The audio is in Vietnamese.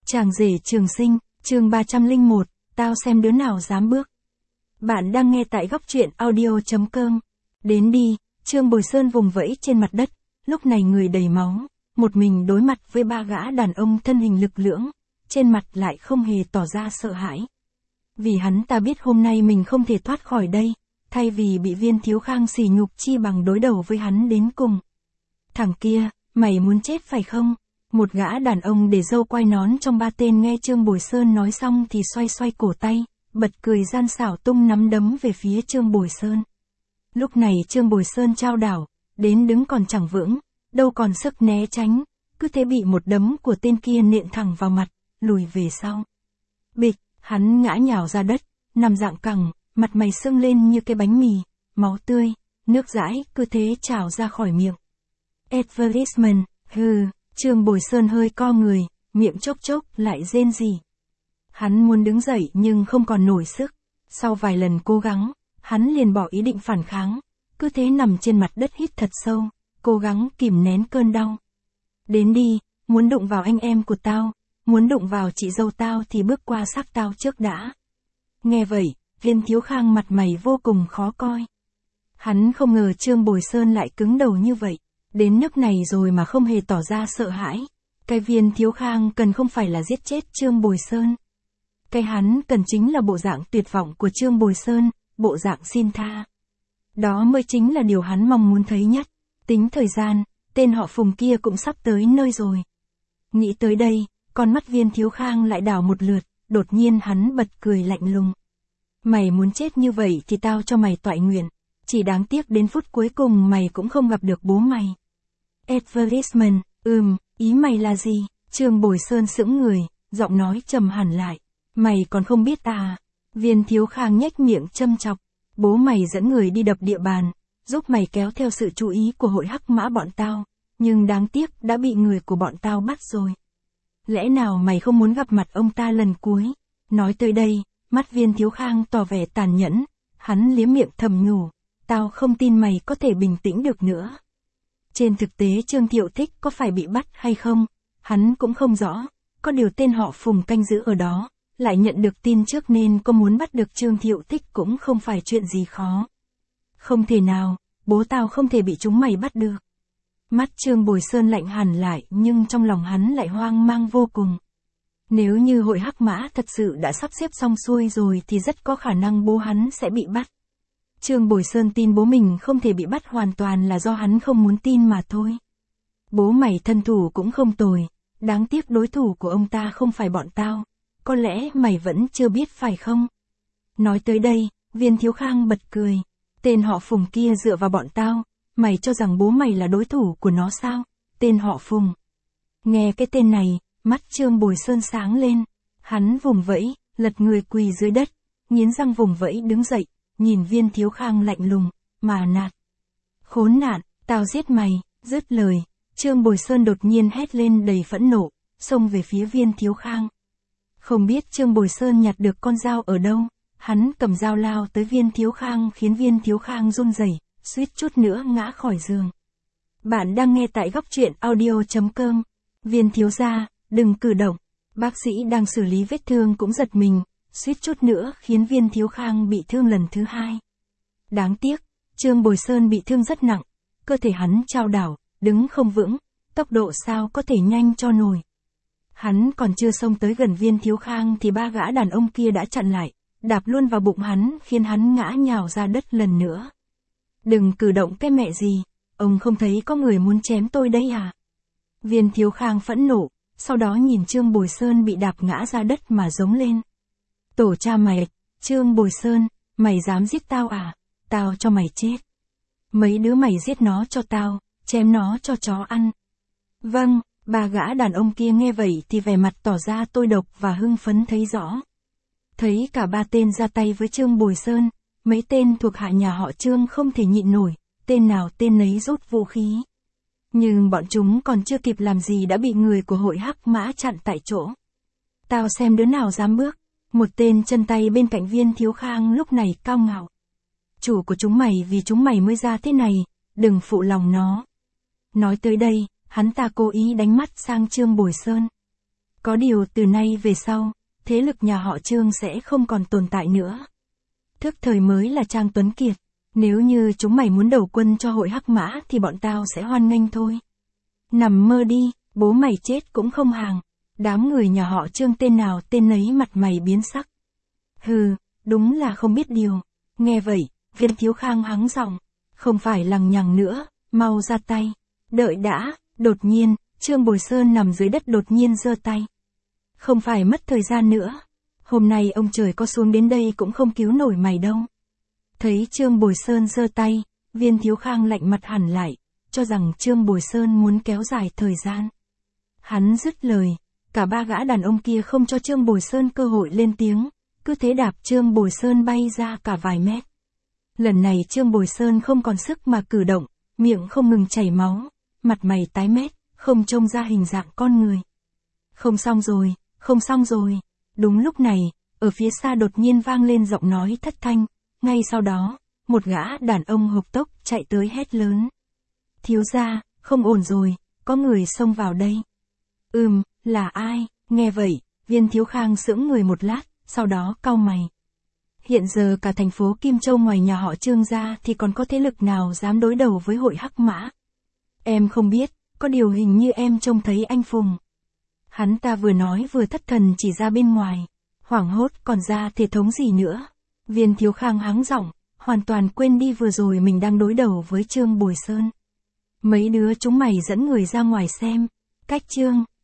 Chàng rể Trường Sinh, chương 301, tao xem đứa nào dám bước. Bạn đang nghe tại góc truyện audio.com. Đến đi, Trương Bồi Sơn vùng vẫy trên mặt đất, lúc này người đầy máu, một mình đối mặt với ba gã đàn ông thân hình lực lưỡng, trên mặt lại không hề tỏ ra sợ hãi. Vì hắn ta biết hôm nay mình không thể thoát khỏi đây, thay vì bị Viên Thiếu Khang sỉ nhục chi bằng đối đầu với hắn đến cùng. Thằng kia, mày muốn chết phải không? Một gã đàn ông để râu quai nón trong ba tên nghe Trương Bồi Sơn nói xong thì xoay xoay cổ tay, bật cười gian xảo tung nắm đấm về phía Trương Bồi Sơn. Lúc này Trương Bồi Sơn chao đảo, đến đứng còn chẳng vững, đâu còn sức né tránh, cứ thế bị một đấm của tên kia nện thẳng vào mặt, lùi về sau. Bịch, hắn ngã nhào ra đất, nằm dạng cẳng, mặt mày sưng lên như cái bánh mì, máu tươi, nước dãi cứ thế trào ra khỏi miệng. Advertisement, hừ. Trương Bồi Sơn hơi co người, miệng chốc chốc lại rên rỉ. Hắn muốn đứng dậy nhưng không còn nổi sức. Sau vài lần cố gắng, hắn liền bỏ ý định phản kháng. Cứ thế nằm trên mặt đất hít thật sâu, cố gắng kìm nén cơn đau. Đến đi, muốn đụng vào anh em của tao, muốn đụng vào chị dâu tao thì bước qua xác tao trước đã. Nghe vậy, Viên Thiếu Khang mặt mày vô cùng khó coi. Hắn không ngờ Trương Bồi Sơn lại cứng đầu như vậy. Đến nước này rồi mà không hề tỏ ra sợ hãi. Cái Viên Thiếu Khang cần không phải là giết chết Trương Bồi Sơn. Cái hắn cần chính là bộ dạng tuyệt vọng của Trương Bồi Sơn, bộ dạng xin tha. Đó mới chính là điều hắn mong muốn thấy nhất. Tính thời gian, tên họ Phùng kia cũng sắp tới nơi rồi. Nghĩ tới đây, con mắt Viên Thiếu Khang lại đảo một lượt, đột nhiên hắn bật cười lạnh lùng. Mày muốn chết như vậy thì tao cho mày toại nguyện. Chỉ đáng tiếc đến phút cuối cùng mày cũng không gặp được bố mày. Advertisement, ý mày là gì? Trương Bồi Sơn sững người, giọng nói trầm hẳn lại. Mày còn không biết à? Viên Thiếu Khang nhếch miệng châm chọc. Bố mày dẫn người đi đập địa bàn, giúp mày kéo theo sự chú ý của hội hắc mã bọn tao, nhưng đáng tiếc đã bị người của bọn tao bắt rồi. Lẽ nào mày không muốn gặp mặt ông ta lần cuối? Nói tới đây, mắt Viên Thiếu Khang tỏ vẻ tàn nhẫn, hắn liếm miệng thầm nhủ. Tao không tin mày có thể bình tĩnh được nữa. Trên thực tế Trương Thiệu Thích có phải bị bắt hay không, hắn cũng không rõ, có điều tên họ Phùng canh giữ ở đó, lại nhận được tin trước nên có muốn bắt được Trương Thiệu Thích cũng không phải chuyện gì khó. Không thể nào, bố tao không thể bị chúng mày bắt được. Mắt Trương Bồi Sơn lạnh hẳn lại nhưng trong lòng hắn lại hoang mang vô cùng. Nếu như hội hắc mã thật sự đã sắp xếp xong xuôi rồi thì rất có khả năng bố hắn sẽ bị bắt. Trương Bồi Sơn tin bố mình không thể bị bắt hoàn toàn là do hắn không muốn tin mà thôi. Bố mày thân thủ cũng không tồi, đáng tiếc đối thủ của ông ta không phải bọn tao, có lẽ mày vẫn chưa biết phải không? Nói tới đây, Viên Thiếu Khang bật cười, tên họ Phùng kia dựa vào bọn tao, mày cho rằng bố mày là đối thủ của nó sao? Tên họ Phùng. Nghe cái tên này, mắt Trương Bồi Sơn sáng lên, hắn vùng vẫy, lật người quỳ dưới đất, nghiến răng vùng vẫy đứng dậy. Nhìn Viên Thiếu Khang lạnh lùng, mà nạt. Khốn nạn, tao giết mày, dứt lời, Trương Bồi Sơn đột nhiên hét lên đầy phẫn nộ, xông về phía Viên Thiếu Khang. Không biết Trương Bồi Sơn nhặt được con dao ở đâu, hắn cầm dao lao tới Viên Thiếu Khang khiến Viên Thiếu Khang run rẩy, suýt chút nữa ngã khỏi giường. Bạn đang nghe tại góc truyện audio.com. Viên Thiếu gia, đừng cử động. Bác sĩ đang xử lý vết thương cũng giật mình. Suýt chút nữa khiến Viên Thiếu Khang bị thương lần thứ hai. Đáng tiếc, Trương Bồi Sơn bị thương rất nặng, cơ thể hắn chao đảo, đứng không vững, tốc độ sao có thể nhanh cho nổi. Hắn còn chưa xông tới gần Viên Thiếu Khang thì ba gã đàn ông kia đã chặn lại, đạp luôn vào bụng hắn khiến hắn ngã nhào ra đất lần nữa. Đừng cử động cái mẹ gì, ông không thấy có người muốn chém tôi đây à? Viên Thiếu Khang phẫn nộ, sau đó nhìn Trương Bồi Sơn bị đạp ngã ra đất mà giống lên. Tổ cha mày, Trương Bồi Sơn, mày dám giết tao à? Tao cho mày chết. Mấy đứa mày giết nó cho tao, chém nó cho chó ăn. Vâng, ba gã đàn ông kia nghe vậy thì vẻ mặt tỏ ra tôi độc và hưng phấn thấy rõ. Thấy cả ba tên ra tay với Trương Bồi Sơn, mấy tên thuộc hạ nhà họ Trương không thể nhịn nổi, tên nào tên nấy rút vũ khí. Nhưng bọn chúng còn chưa kịp làm gì đã bị người của hội hắc mã chặn tại chỗ. Tao xem đứa nào dám bước. Một tên chân tay bên cạnh Viên Thiếu Khang lúc này cao ngạo. Chủ của chúng mày vì chúng mày mới ra thế này, đừng phụ lòng nó. Nói tới đây, hắn ta cố ý đánh mắt sang Trương Bồi Sơn. Có điều từ nay về sau, thế lực nhà họ Trương sẽ không còn tồn tại nữa. Thức thời mới là Trang Tuấn Kiệt. Nếu như chúng mày muốn đầu quân cho hội Hắc Mã thì bọn tao sẽ hoan nghênh thôi. Nằm mơ đi, bố mày chết cũng không hàng. Đám người nhà họ Trương tên nào tên nấy mặt mày biến sắc. Hừ, đúng là không biết điều. Nghe vậy, Viên Thiếu Khang hắng giọng, không phải lằng nhằng nữa, mau ra tay. Đợi đã, đột nhiên, Trương Bồi Sơn nằm dưới đất đột nhiên giơ tay. Không phải mất thời gian nữa. Hôm nay ông trời có xuống đến đây cũng không cứu nổi mày đâu. Thấy Trương Bồi Sơn giơ tay, Viên Thiếu Khang lạnh mặt hẳn lại, cho rằng Trương Bồi Sơn muốn kéo dài thời gian. Hắn dứt lời, cả ba gã đàn ông kia không cho Trương Bồi Sơn cơ hội lên tiếng, cứ thế đạp Trương Bồi Sơn bay ra cả vài mét. Lần này Trương Bồi Sơn không còn sức mà cử động, miệng không ngừng chảy máu, mặt mày tái mét, không trông ra hình dạng con người. Không xong rồi, không xong rồi. Đúng lúc này, ở phía xa đột nhiên vang lên giọng nói thất thanh, ngay sau đó, một gã đàn ông hộc tốc chạy tới hét lớn. Thiếu gia, không ổn rồi, có người xông vào đây. Là ai? Nghe vậy, Viên Thiếu Khang sững người một lát, sau đó cau mày. Hiện giờ cả thành phố Kim Châu ngoài nhà họ Trương ra thì còn có thế lực nào dám đối đầu với hội Hắc Mã? Em không biết, có điều hình như em trông thấy anh Phùng. Hắn ta vừa nói vừa thất thần chỉ ra bên ngoài, hoảng hốt còn ra thể thống gì nữa. Viên Thiếu Khang hắng giọng, hoàn toàn quên đi vừa rồi mình đang đối đầu với Trương Bồi Sơn. Mấy đứa chúng mày dẫn người ra ngoài xem, cách Trương